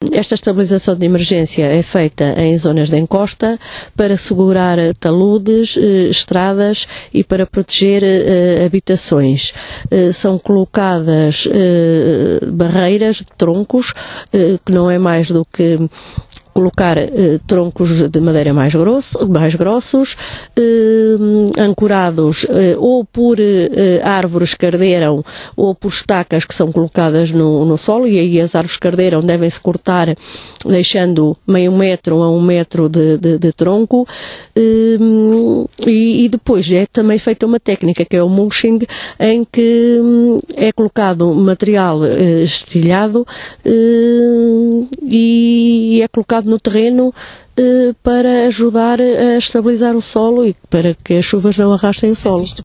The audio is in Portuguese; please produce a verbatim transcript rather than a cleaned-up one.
esta estabilização de emergência é feita em zonas de encosta para segurar taludes, estradas e para proteger habitações. São colocadas barreiras de troncos, que não é mais do que colocar eh, troncos de madeira mais, grosso, mais grossos, eh, ancorados eh, ou por eh, árvores que ardeiram ou por estacas que são colocadas no, no solo, e aí as árvores que ardeiram devem-se cortar deixando meio metro a um metro de, de, de tronco, eh, e, e depois é também feita uma técnica que é o mulching, em que é colocado material eh, estilhado eh, e é colocado no terreno eh, para ajudar a estabilizar o solo e para que as chuvas não arrastem o solo.